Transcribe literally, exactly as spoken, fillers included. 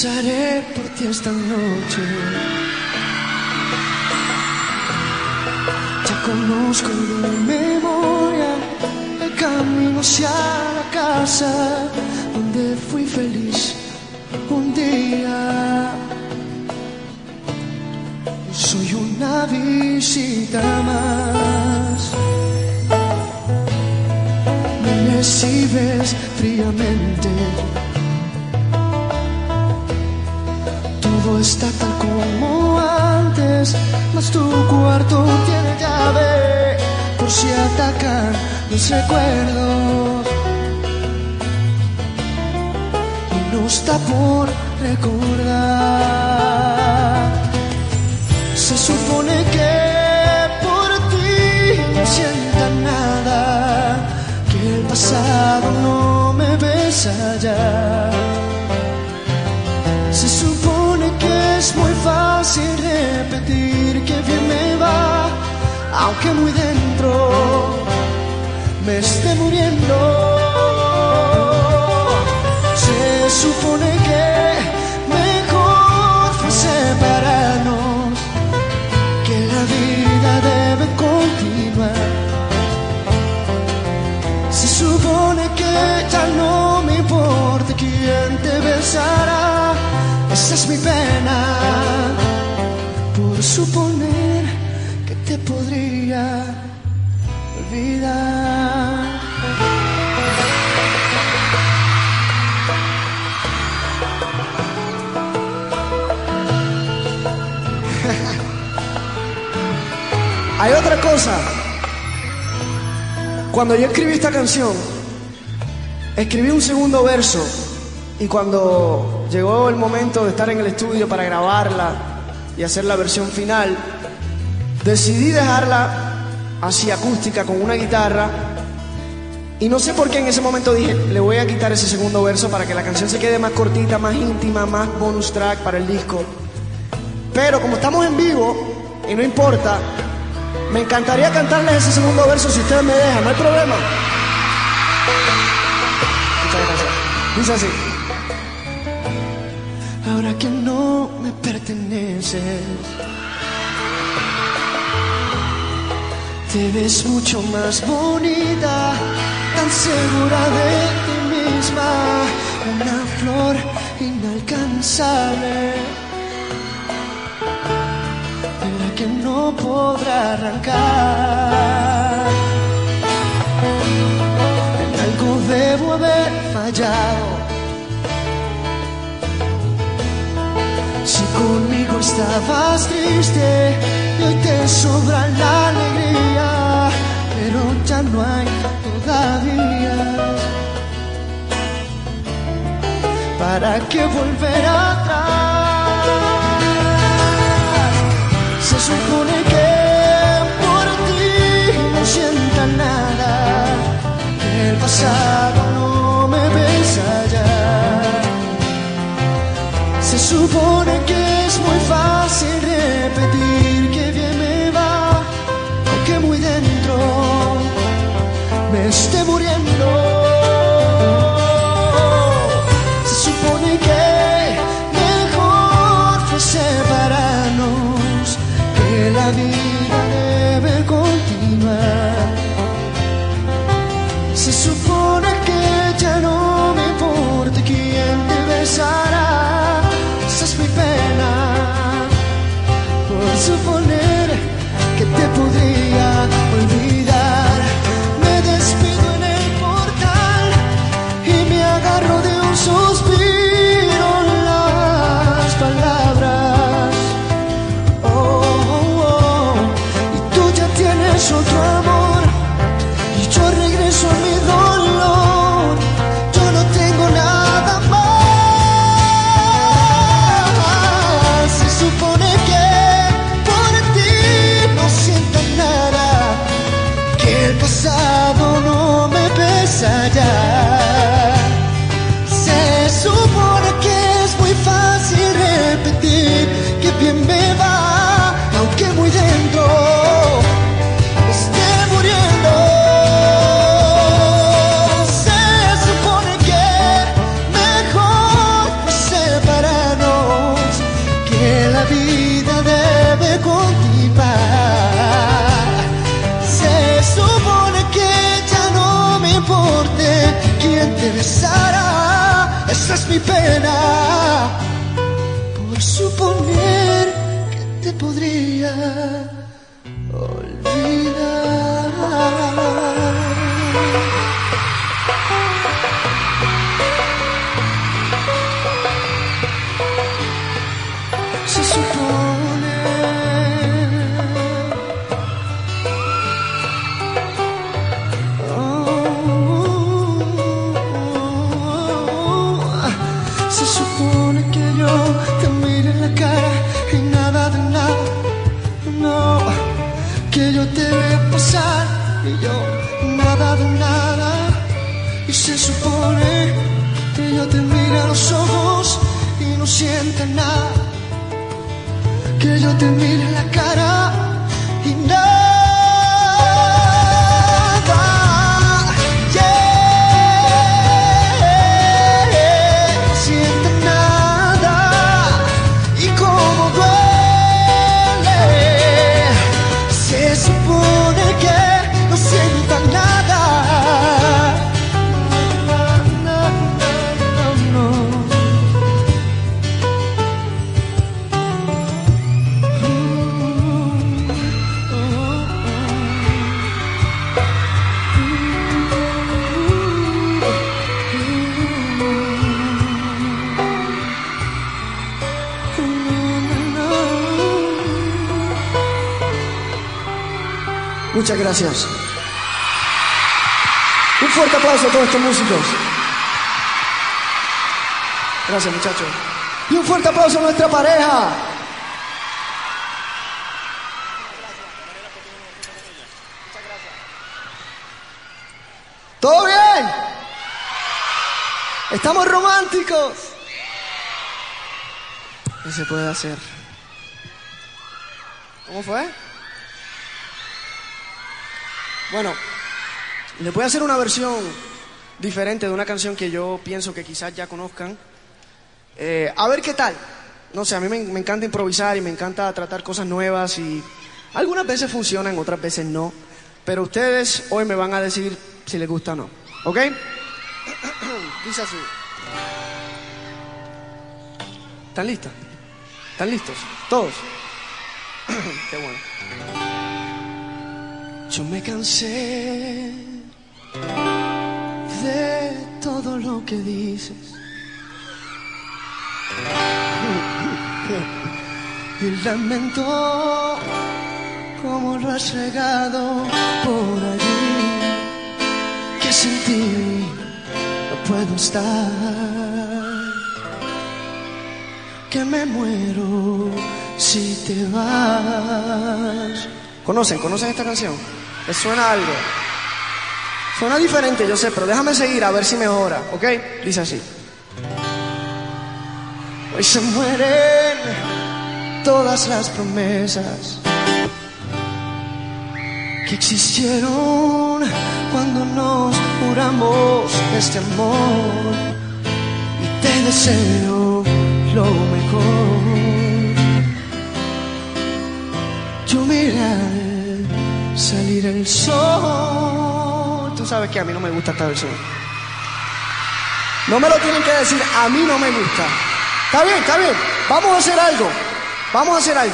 Rezaré por ti esta noche. Ya conozco de memoria el camino hacia la casa donde fui feliz un día. Soy una visita más. Me recibes fríamente. Todo está tal como antes, mas tu cuarto tiene llave por si atacan los recuerdos. Y no está por recordar. Se supone que por ti no sienta nada, que el pasado no me besa ya. Se supone que es muy fácil repetir que bien me va, aunque muy dentro me esté muriendo. Se supone que mejor fue separarnos, que la vida debe continuar. Se supone que ya no me importa quién te besará. Esa es mi pena por suponer que te podría olvidar. Hay otra cosa. Cuando yo escribí esta canción, escribí un segundo verso. Y cuando llegó el momento de estar en el estudio para grabarla y hacer la versión final, decidí dejarla así acústica con una guitarra. Y no sé por qué en ese momento dije, le voy a quitar ese segundo verso para que la canción se quede más cortita, más íntima, más bonus track para el disco. Pero como estamos en vivo y no importa, me encantaría cantarles ese segundo verso si ustedes me dejan, no hay problema. Muchas gracias. Dice así. Ahora que no me perteneces, te ves mucho más bonita, tan segura de ti misma, una flor inalcanzable, de la que no podrá arrancar. En algo debo haber fallado. Si conmigo estabas triste y hoy te sobra la alegría, pero ya no hay todavía. ¿Para qué volver atrás? Se supone que por ti no sienta nada, que el pasado no me besa ya. Se supone que es muy fácil repetir que bien me va, aunque muy dentro me esté muriendo. Se supone que mejor fue separarnos, que la vida debe continuar. Se supone que ya no me importa quién te besará. Esa es mi pena por suponer que te podría olvidar. Me despido en el portal y me agarro de un suspiro en las palabras. Oh, oh, oh. Y tú ya tienes otro amor y yo regreso a mi dolor. Yo no tengo nada más. Supone que por ti no siento nada, que el pasado no me pesa ya. Se supone que es muy fácil repetir que bien me va, aunque muy dentro esté también te besara. Esa es mi pena por suponer que te podría olvidar. Se supone Se supone que yo te mire en la cara y nada de nada, no, que yo te vea pasar y yo nada de nada. Y se supone que yo te mire a los ojos y no sienta nada, que yo te mire en la cara y nada. Muchas gracias. Un fuerte aplauso a todos estos músicos. Gracias, muchachos. Y un fuerte aplauso a nuestra pareja. ¿Todo bien? ¿Estamos románticos? ¿Qué se puede hacer? ¿Cómo fue? Bueno, les voy a hacer una versión diferente de una canción que yo pienso que quizás ya conozcan. Eh, a ver qué tal. No sé, a mí me, me encanta improvisar y me encanta tratar cosas nuevas y algunas veces funcionan, otras veces no. Pero ustedes hoy me van a decir si les gusta o no. ¿Ok? Dice así. ¿Están listas? ¿Están listos? ¿Todos? Qué bueno. Yo me cansé de todo lo que dices y lamento cómo lo has regado por allí, que sin ti no puedo estar, que me muero si te vas. ¿Conocen? ¿Conocen esta canción? ¿Les suena algo? Suena diferente, yo sé, pero déjame seguir a ver si mejora, ¿ok? Dice así. Hoy se mueren todas las promesas que existieron cuando nos juramos este amor, y te deseo lo mejor. Yo miraré salir el sol. Tú sabes que a mí no me gusta esta versión. No me lo tienen que decir, a mí no me gusta. Está bien, está bien. Vamos a hacer algo. Vamos a hacer algo.